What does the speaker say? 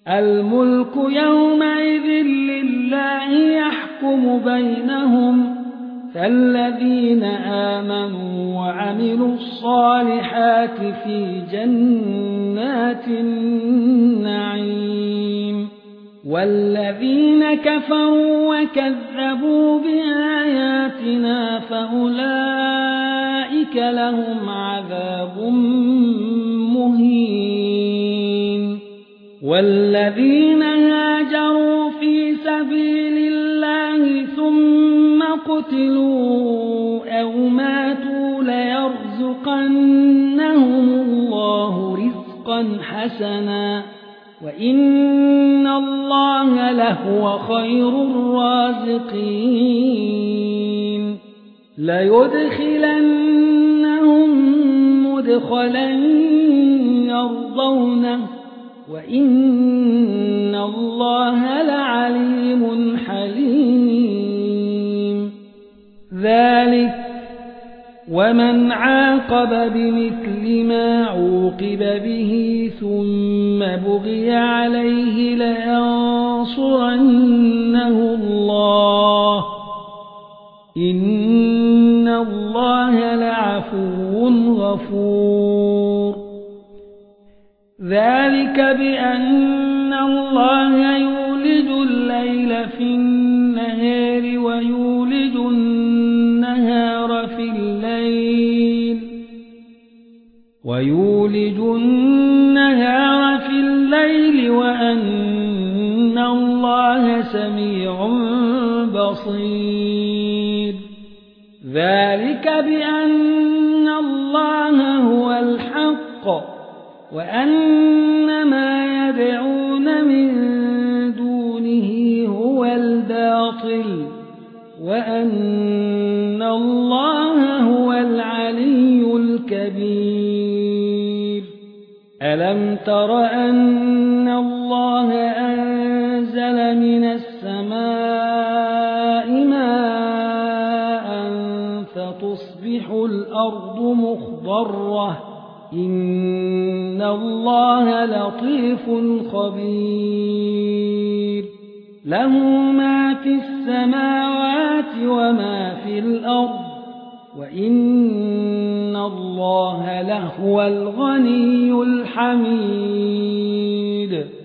الملك يومئذ لله يحكم بينهم فالذين آمنوا وعملوا الصالحات في جنات النعيم والذين كفروا وكذبوا بآياتنا فأولئك لهم عذاب مهين والذين هاجروا في سبيل الله ثم قتلوا أو ماتوا ليرزقنهم الله رزقا حسنا وإن الله لهو خير الرازقين ليدخلنهم مدخلا يرضونه وإن الله لعليم حليم ذلك ومن عاقب بمثل ما عوقب به ثم بغي عليه لينصرنه الله إن الله لعفو غفور ذلك بأن الله يولج الليل في النهار ويولج النهار في الليل وأن الله سميع بصير ذلك بأن الله هو الحق وأن ما يدعون من دونه هو الباطل وأن الله هو العلي الكبير ألم تر أن الله أنزل من السماء ماء فتصبح الأرض مخضرة إن الله لطيف خبير له ما في السماوات وما في الأرض وإن الله لهو الغني الحميد